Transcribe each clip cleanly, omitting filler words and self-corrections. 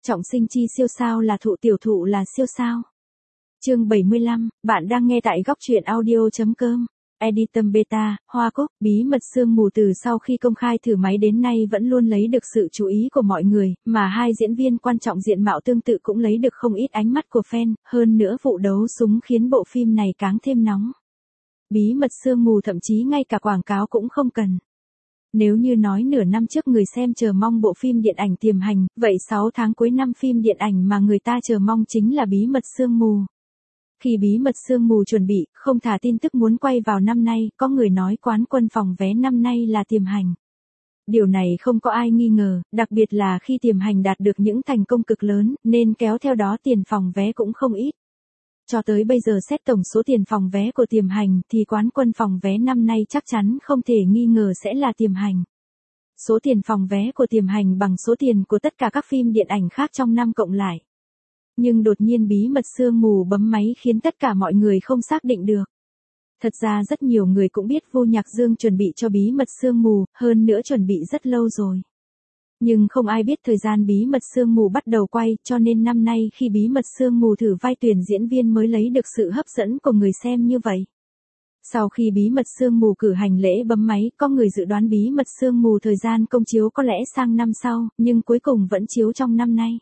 Trọng sinh chi siêu sao là tiểu thụ là siêu sao. Chương 75, bạn đang nghe tại góc truyện audio.com. Editum Beta, Hoa Cúc, bí mật sương mù từ sau khi công khai thử máy đến nay vẫn luôn lấy được sự chú ý của mọi người, mà hai diễn viên quan trọng diện mạo tương tự cũng lấy được không ít ánh mắt của fan, hơn nữa vụ đấu súng khiến bộ phim này càng thêm nóng. Bí mật sương mù thậm chí ngay cả quảng cáo cũng không cần. Nếu như nói nửa năm trước người xem chờ mong bộ phim điện ảnh Tiềm Hành, vậy 6 tháng cuối năm phim điện ảnh mà người ta chờ mong chính là Bí mật sương mù. Khi Bí mật sương mù chuẩn bị, không thả tin tức muốn quay vào năm nay, có người nói quán quân phòng vé năm nay là Tiềm Hành. Điều này không có ai nghi ngờ, đặc biệt là khi Tiềm Hành đạt được những thành công cực lớn, nên kéo theo đó tiền phòng vé cũng không ít. Cho tới bây giờ xét tổng số tiền phòng vé của Tiềm Hành thì quán quân phòng vé năm nay chắc chắn không thể nghi ngờ sẽ là Tiềm Hành. Số tiền phòng vé của Tiềm Hành bằng số tiền của tất cả các phim điện ảnh khác trong năm cộng lại. Nhưng đột nhiên Bí mật sương mù bấm máy khiến tất cả mọi người không xác định được. Thật ra rất nhiều người cũng biết Vô Nhạc Dương chuẩn bị cho Bí mật sương mù, hơn nữa chuẩn bị rất lâu rồi. Nhưng không ai biết thời gian Bí mật sương mù bắt đầu quay, cho nên năm nay khi Bí mật sương mù thử vai tuyển diễn viên mới lấy được sự hấp dẫn của người xem như vậy. Sau khi Bí mật sương mù cử hành lễ bấm máy, có người dự đoán Bí mật sương mù thời gian công chiếu có lẽ sang năm sau, nhưng cuối cùng vẫn chiếu trong năm nay.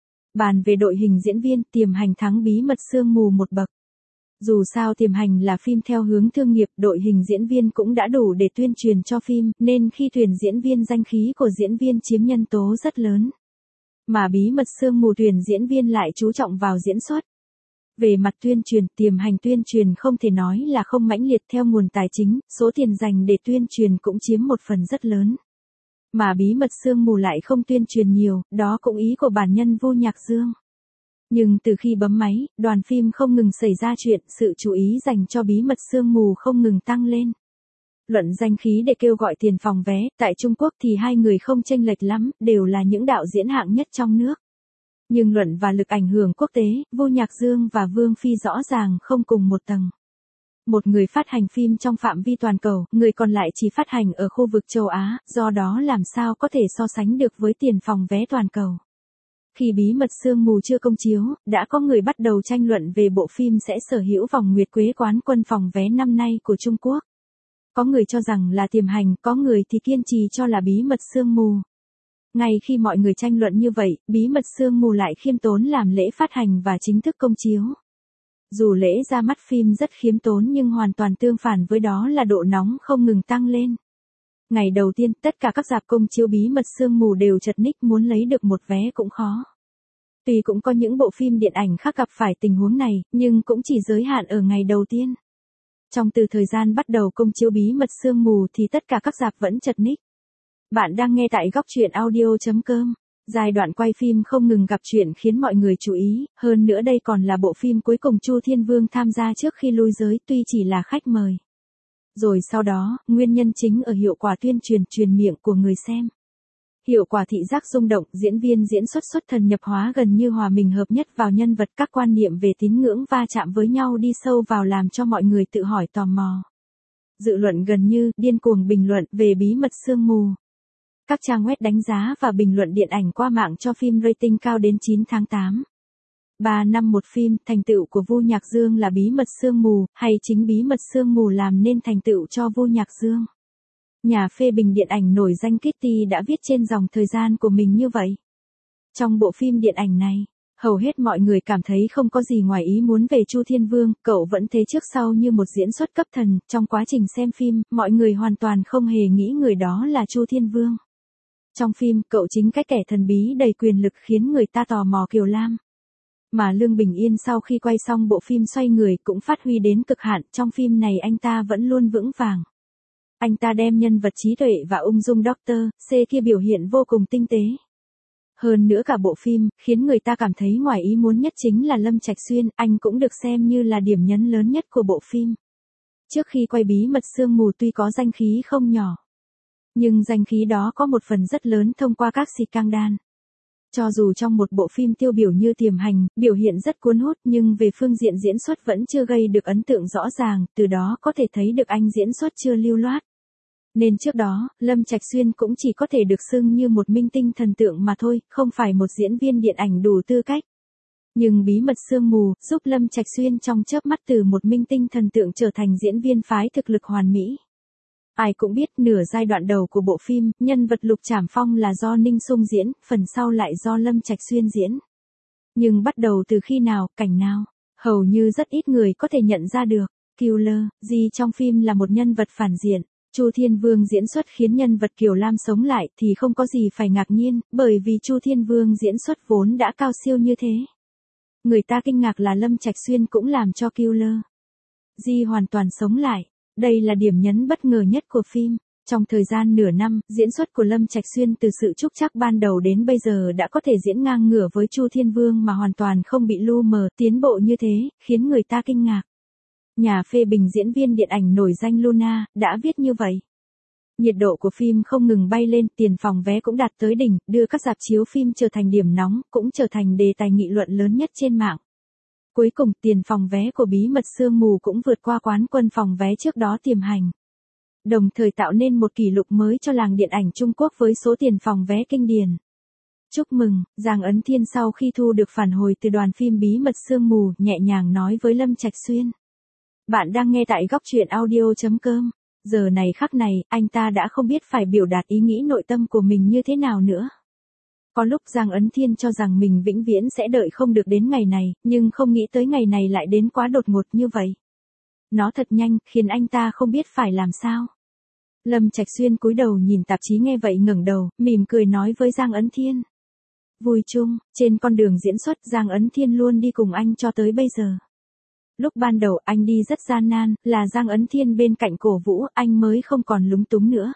Bàn về đội hình diễn viên, Tiềm Hành thắng Bí mật sương mù một bậc. Dù sao Tiềm Hành là phim theo hướng thương nghiệp, đội hình diễn viên cũng đã đủ để tuyên truyền cho phim, nên khi tuyển diễn viên danh khí của diễn viên chiếm nhân tố rất lớn. Mà Bí mật sương mù tuyển diễn viên lại chú trọng vào diễn xuất. Về mặt tuyên truyền, Tiềm Hành tuyên truyền không thể nói là không mãnh liệt theo nguồn tài chính, số tiền dành để tuyên truyền cũng chiếm một phần rất lớn. Mà Bí mật sương mù lại không tuyên truyền nhiều, đó cũng ý của bản nhân Vô Nhạc Dương. Nhưng từ khi bấm máy, đoàn phim không ngừng xảy ra chuyện, sự chú ý dành cho Bí mật sương mù không ngừng tăng lên. Luận danh khí để kêu gọi tiền phòng vé, tại Trung Quốc thì hai người không chênh lệch lắm, đều là những đạo diễn hạng nhất trong nước. Nhưng luận và lực ảnh hưởng quốc tế, Vô Nhạc Dương và Vương Phi rõ ràng không cùng một tầng. Một người phát hành phim trong phạm vi toàn cầu, người còn lại chỉ phát hành ở khu vực châu Á, do đó làm sao có thể so sánh được với tiền phòng vé toàn cầu. Khi Bí mật sương mù chưa công chiếu, đã có người bắt đầu tranh luận về bộ phim sẽ sở hữu vòng nguyệt quế quán quân phòng vé năm nay của Trung Quốc. Có người cho rằng là Tiềm Hành, có người thì kiên trì cho là Bí mật sương mù. Ngay khi mọi người tranh luận như vậy, Bí mật sương mù lại khiêm tốn làm lễ phát hành và chính thức công chiếu. Dù lễ ra mắt phim rất khiêm tốn nhưng hoàn toàn tương phản với đó là độ nóng không ngừng tăng lên. Ngày đầu tiên, tất cả các rạp công chiếu Bí mật sương mù đều chật ních, muốn lấy được một vé cũng khó. Tuy cũng có những bộ phim điện ảnh khác gặp phải tình huống này, nhưng cũng chỉ giới hạn ở ngày đầu tiên. Trong từ thời gian bắt đầu công chiếu Bí mật sương mù thì tất cả các rạp vẫn chật ních. Bạn đang nghe tại góc truyện audio.com. Giai đoạn quay phim không ngừng gặp chuyện khiến mọi người chú ý, hơn nữa đây còn là bộ phim cuối cùng Chu Thiên Vương tham gia trước khi lui giới, tuy chỉ là khách mời. Rồi sau đó, nguyên nhân chính ở hiệu quả tuyên truyền miệng của người xem. Hiệu quả thị giác rung động, diễn viên diễn xuất thần nhập hóa gần như hòa mình hợp nhất vào nhân vật, các quan niệm về tín ngưỡng va chạm với nhau đi sâu vào làm cho mọi người tự hỏi tò mò. Dự luận gần như điên cuồng bình luận về Bí mật sương mù. Các trang web đánh giá và bình luận điện ảnh qua mạng cho phim rating cao đến 9 tháng 8. 3 năm một phim, thành tựu của Vô Nhạc Dương là Bí mật sương mù, hay chính Bí mật sương mù làm nên thành tựu cho Vô Nhạc Dương? Nhà phê bình điện ảnh nổi danh Kitty đã viết trên dòng thời gian của mình như vậy. Trong bộ phim điện ảnh này, hầu hết mọi người cảm thấy không có gì ngoài ý muốn về Chu Thiên Vương, cậu vẫn thế trước sau như một diễn xuất cấp thần, trong quá trình xem phim, mọi người hoàn toàn không hề nghĩ người đó là Chu Thiên Vương. Trong phim, cậu chính cái kẻ thần bí đầy quyền lực khiến người ta tò mò Kiều Lam. Mà Lương Bình Yên sau khi quay xong bộ phim Xoay Người cũng phát huy đến cực hạn, trong phim này anh ta vẫn luôn vững vàng. Anh ta đem nhân vật trí tuệ và ung dung Dr. C kia biểu hiện vô cùng tinh tế. Hơn nữa cả bộ phim, khiến người ta cảm thấy ngoài ý muốn nhất chính là Lâm Trạch Xuyên, anh cũng được xem như là điểm nhấn lớn nhất của bộ phim. Trước khi quay Bí mật sương mù tuy có danh khí không nhỏ, nhưng danh khí đó có một phần rất lớn thông qua các scandal. Cho dù trong một bộ phim tiêu biểu như Tiềm Hành, biểu hiện rất cuốn hút nhưng về phương diện diễn xuất vẫn chưa gây được ấn tượng rõ ràng, từ đó có thể thấy được anh diễn xuất chưa lưu loát. Nên trước đó, Lâm Trạch Xuyên cũng chỉ có thể được xưng như một minh tinh thần tượng mà thôi, không phải một diễn viên điện ảnh đủ tư cách. Nhưng bí mật sương mù, giúp Lâm Trạch Xuyên trong chớp mắt từ một minh tinh thần tượng trở thành diễn viên phái thực lực hoàn mỹ. Ai cũng biết nửa giai đoạn đầu của bộ phim, nhân vật Lục Trảm Phong là do Ninh Sung diễn, phần sau lại do Lâm Trạch Xuyên diễn. Nhưng bắt đầu từ khi nào, cảnh nào, hầu như rất ít người có thể nhận ra được. Killer, Di trong phim là một nhân vật phản diện. Chu Thiên Vương diễn xuất khiến nhân vật Kiều Lam sống lại thì không có gì phải ngạc nhiên, bởi vì Chu Thiên Vương diễn xuất vốn đã cao siêu như thế. Người ta kinh ngạc là Lâm Trạch Xuyên cũng làm cho Killer Di hoàn toàn sống lại. Đây là điểm nhấn bất ngờ nhất của phim. Trong thời gian nửa năm, diễn xuất của Lâm Trạch Xuyên từ sự trúc trắc ban đầu đến bây giờ đã có thể diễn ngang ngửa với Chu Thiên Vương mà hoàn toàn không bị lu mờ, tiến bộ như thế, khiến người ta kinh ngạc. Nhà phê bình diễn viên điện ảnh nổi danh Luna đã viết như vậy. Nhiệt độ của phim không ngừng bay lên, tiền phòng vé cũng đạt tới đỉnh, đưa các rạp chiếu phim trở thành điểm nóng, cũng trở thành đề tài nghị luận lớn nhất trên mạng. Cuối cùng, tiền phòng vé của Bí mật sương mù cũng vượt qua quán quân phòng vé trước đó tiềm hành. Đồng thời tạo nên một kỷ lục mới cho làng điện ảnh Trung Quốc với số tiền phòng vé kinh điển. Chúc mừng, Giang Ấn Thiên sau khi thu được phản hồi từ đoàn phim Bí mật sương mù, nhẹ nhàng nói với Lâm Trạch Xuyên. Bạn đang nghe tại góc truyện audio.com. Giờ này khắc này, anh ta đã không biết phải biểu đạt ý nghĩ nội tâm của mình như thế nào nữa. Có lúc Giang Ấn Thiên cho rằng mình vĩnh viễn sẽ đợi không được đến ngày này, nhưng không nghĩ tới ngày này lại đến quá đột ngột như vậy. Nó thật nhanh, khiến anh ta không biết phải làm sao. Lâm Trạch Xuyên cúi đầu nhìn tạp chí nghe vậy ngẩng đầu, mỉm cười nói với Giang Ấn Thiên. Vui chung, trên con đường diễn xuất Giang Ấn Thiên luôn đi cùng anh cho tới bây giờ. Lúc ban đầu anh đi rất gian nan, là Giang Ấn Thiên bên cạnh cổ vũ, anh mới không còn lúng túng nữa.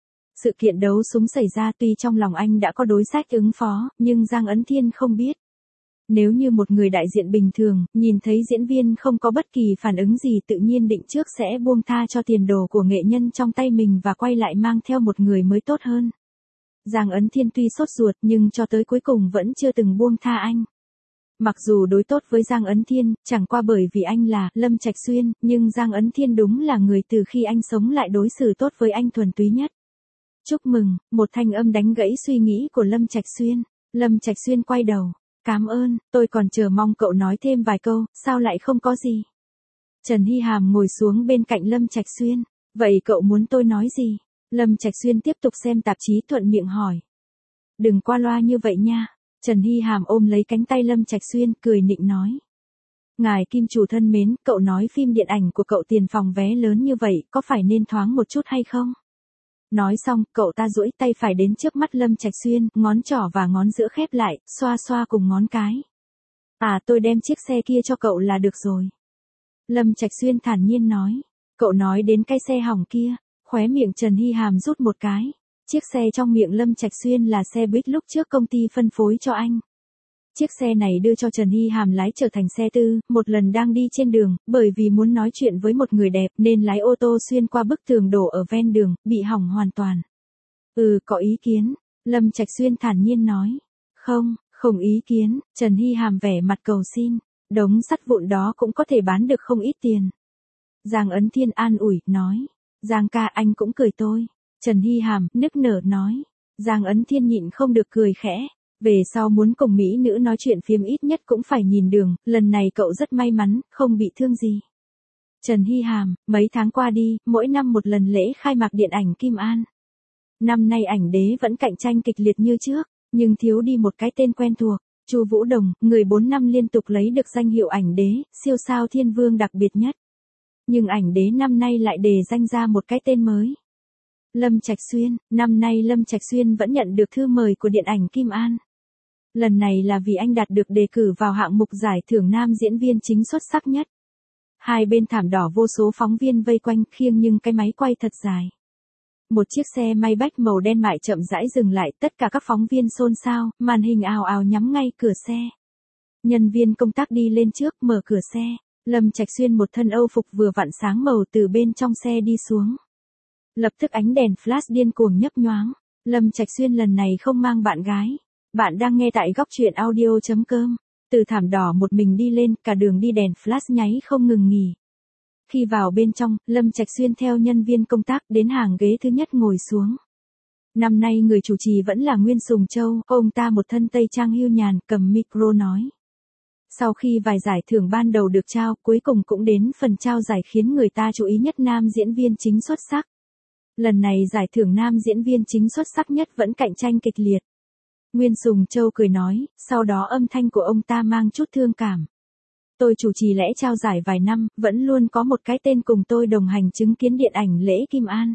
Sự kiện đấu súng xảy ra tuy trong lòng anh đã có đối sách ứng phó, nhưng Giang Ấn Thiên không biết. Nếu như một người đại diện bình thường, nhìn thấy diễn viên không có bất kỳ phản ứng gì tự nhiên định trước sẽ buông tha cho tiền đồ của nghệ nhân trong tay mình và quay lại mang theo một người mới tốt hơn. Giang Ấn Thiên tuy sốt ruột nhưng cho tới cuối cùng vẫn chưa từng buông tha anh. Mặc dù đối tốt với Giang Ấn Thiên, chẳng qua bởi vì anh là Lâm Trạch Xuyên, nhưng Giang Ấn Thiên đúng là người từ khi anh sống lại đối xử tốt với anh thuần túy nhất. Chúc mừng, một thanh âm đánh gãy suy nghĩ của Lâm Trạch Xuyên. Lâm Trạch Xuyên quay đầu. Cảm ơn, tôi còn chờ mong cậu nói thêm vài câu, sao lại không có gì. Trần Hy Hàm ngồi xuống bên cạnh Lâm Trạch Xuyên. Vậy cậu muốn tôi nói gì? Lâm Trạch Xuyên tiếp tục xem tạp chí thuận miệng hỏi. Đừng qua loa như vậy nha. Trần Hy Hàm ôm lấy cánh tay Lâm Trạch Xuyên, cười nịnh nói. Ngài Kim chủ thân mến, cậu nói phim điện ảnh của cậu tiền phòng vé lớn như vậy, có phải nên thoáng một chút hay không? Nói xong, cậu ta duỗi tay phải đến trước mắt Lâm Trạch Xuyên, ngón trỏ và ngón giữa khép lại, xoa xoa cùng ngón cái. À, tôi đem chiếc xe kia cho cậu là được rồi. Lâm Trạch Xuyên thản nhiên nói. Cậu nói đến cái xe hỏng kia, khóe miệng Trần Hy Hàm rút một cái. Chiếc xe trong miệng Lâm Trạch Xuyên là xe buýt lúc trước công ty phân phối cho anh. Chiếc xe này đưa cho Trần Hy Hàm lái trở thành xe tư, một lần đang đi trên đường, bởi vì muốn nói chuyện với một người đẹp nên lái ô tô xuyên qua bức tường đổ ở ven đường, bị hỏng hoàn toàn. Có ý kiến, Lâm Trạch Xuyên thản nhiên nói. Không ý kiến, Trần Hy Hàm vẻ mặt cầu xin, đống sắt vụn đó cũng có thể bán được không ít tiền. Giang Ấn Thiên an ủi, nói. Giang ca anh cũng cười tôi. Trần Hy Hàm, nức nở nói. Giang Ấn Thiên nhịn không được cười khẽ. Về sau muốn cùng mỹ nữ nói chuyện phiếm ít nhất cũng phải nhìn đường, lần này cậu rất may mắn, không bị thương gì. Trần Hy Hàm, mấy tháng qua đi, mỗi năm một lần lễ khai mạc điện ảnh Kim An. Năm nay ảnh đế vẫn cạnh tranh kịch liệt như trước, nhưng thiếu đi một cái tên quen thuộc. Chu Vũ Đồng, người 4 năm liên tục lấy được danh hiệu ảnh đế, siêu sao thiên vương đặc biệt nhất. Nhưng ảnh đế năm nay lại đề danh ra một cái tên mới. Lâm Trạch Xuyên, năm nay Lâm Trạch Xuyên vẫn nhận được thư mời của điện ảnh Kim An. Lần này là vì anh đạt được đề cử vào hạng mục giải thưởng nam diễn viên chính xuất sắc nhất. Hai bên thảm đỏ vô số phóng viên vây quanh khiêng nhưng cái máy quay thật dài. Một chiếc xe Maybach màu đen mại chậm rãi dừng lại, tất cả các phóng viên xôn xao, màn hình ào ào nhắm ngay cửa xe. Nhân viên công tác đi lên trước mở cửa xe, Lâm Trạch Xuyên một thân Âu phục vừa vặn sáng màu từ bên trong xe đi xuống. Lập tức ánh đèn flash điên cuồng nhấp nhoáng, Lâm Trạch Xuyên lần này không mang bạn gái. Bạn đang nghe tại góc truyện audio.com. Từ thảm đỏ một mình đi lên, cả đường đi đèn flash nháy không ngừng nghỉ. Khi vào bên trong, Lâm Trạch Xuyên theo nhân viên công tác đến hàng ghế thứ nhất ngồi xuống. Năm nay người chủ trì vẫn là Nguyên Sùng Châu, ông ta một thân tây trang hưu nhàn, cầm micro nói. Sau khi vài giải thưởng ban đầu được trao, cuối cùng cũng đến phần trao giải khiến người ta chú ý nhất nam diễn viên chính xuất sắc. Lần này giải thưởng nam diễn viên chính xuất sắc nhất vẫn cạnh tranh kịch liệt. Nguyên Sùng Châu cười nói, sau đó âm thanh của ông ta mang chút thương cảm. Tôi chủ trì lễ trao giải vài năm, vẫn luôn có một cái tên cùng tôi đồng hành chứng kiến điện ảnh lễ Kim An.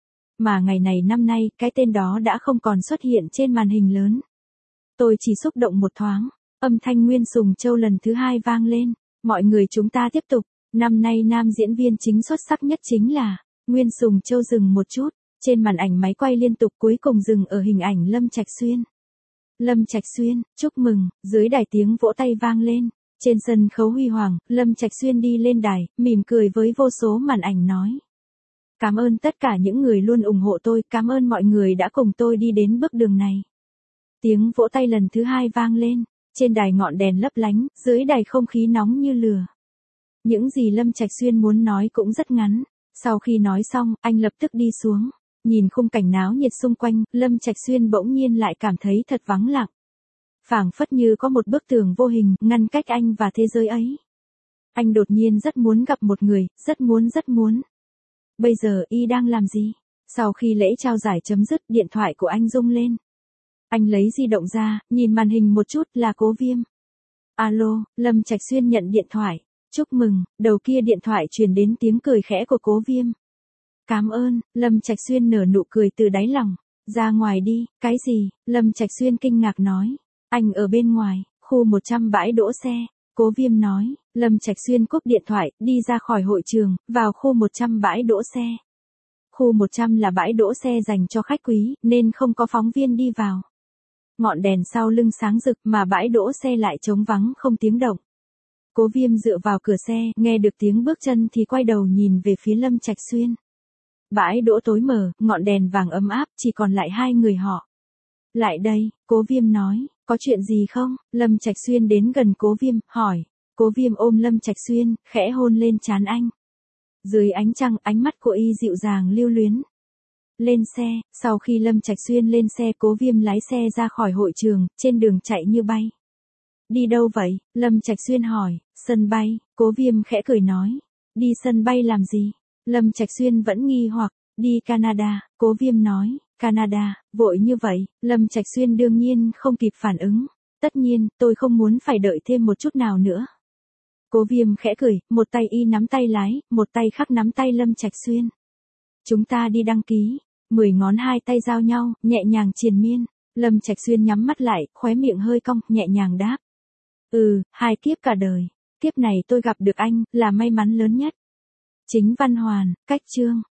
Mà ngày này năm nay, cái tên đó đã không còn xuất hiện trên màn hình lớn. Tôi chỉ xúc động một thoáng, âm thanh Nguyên Sùng Châu lần thứ hai vang lên. Mọi người chúng ta tiếp tục, năm nay nam diễn viên chính xuất sắc nhất chính là... Nguyên Sùng Châu dừng một chút, trên màn ảnh máy quay liên tục cuối cùng dừng ở hình ảnh Lâm Trạch Xuyên. Lâm Trạch Xuyên, chúc mừng, dưới đài tiếng vỗ tay vang lên. Trên sân khấu huy hoàng, Lâm Trạch Xuyên đi lên đài, mỉm cười với vô số màn ảnh nói. Cảm ơn tất cả những người luôn ủng hộ tôi, cảm ơn mọi người đã cùng tôi đi đến bước đường này. Tiếng vỗ tay lần thứ hai vang lên, trên đài ngọn đèn lấp lánh, dưới đài không khí nóng như lửa. Những gì Lâm Trạch Xuyên muốn nói cũng rất ngắn. Sau khi nói xong, anh lập tức đi xuống. Nhìn khung cảnh náo nhiệt xung quanh, Lâm Trạch Xuyên bỗng nhiên lại cảm thấy thật vắng lặng. Phảng phất như có một bức tường vô hình, ngăn cách anh và thế giới ấy. Anh đột nhiên rất muốn gặp một người, rất muốn. Bây giờ y đang làm gì? Sau khi lễ trao giải chấm dứt, điện thoại của anh rung lên. Anh lấy di động ra, nhìn màn hình một chút là Cố Viêm. Alo, Lâm Trạch Xuyên nhận điện thoại. Chúc mừng, đầu kia điện thoại truyền đến tiếng cười khẽ của Cố Viêm. Cảm ơn, Lâm Trạch Xuyên nở nụ cười từ đáy lòng. Ra ngoài đi, cái gì? Lâm Trạch Xuyên kinh ngạc nói. Anh ở bên ngoài, khu 100 bãi đỗ xe. Cố Viêm nói, Lâm Trạch Xuyên cúp điện thoại, đi ra khỏi hội trường, vào khu 100 bãi đỗ xe. Khu 100 là bãi đỗ xe dành cho khách quý, nên không có phóng viên đi vào. Ngọn đèn sau lưng sáng rực mà bãi đỗ xe lại trống vắng không tiếng động. Cố Viêm dựa vào cửa xe, nghe được tiếng bước chân thì quay đầu nhìn về phía Lâm Trạch Xuyên. Bãi đỗ tối mờ, ngọn đèn vàng ấm áp, chỉ còn lại hai người họ. Lại đây, Cố Viêm nói, có chuyện gì không? Lâm Trạch Xuyên đến gần Cố Viêm, hỏi. Cố Viêm ôm Lâm Trạch Xuyên, khẽ hôn lên trán anh. Dưới ánh trăng, ánh mắt của y dịu dàng lưu luyến. Lên xe, sau khi Lâm Trạch Xuyên lên xe, Cố Viêm lái xe ra khỏi hội trường, trên đường chạy như bay. Đi đâu vậy? Lâm Trạch Xuyên hỏi. Sân bay, Cố Viêm khẽ cười nói. Đi sân bay làm gì? Lâm Trạch Xuyên vẫn nghi hoặc. Đi Canada, Cố Viêm nói. Canada, vội như vậy, Lâm Trạch Xuyên đương nhiên không kịp phản ứng. Tất nhiên, tôi không muốn phải đợi thêm một chút nào nữa. Cố Viêm khẽ cười, một tay y nắm tay lái, một tay khác nắm tay Lâm Trạch Xuyên. Chúng ta đi đăng ký. 10 ngón hai tay giao nhau, nhẹ nhàng triền miên. Lâm Trạch Xuyên nhắm mắt lại, khóe miệng hơi cong, nhẹ nhàng đáp. 2 kiếp cả đời. Kiếp này tôi gặp được anh, là may mắn lớn nhất. Chính Văn Hoàn, Cách Chương.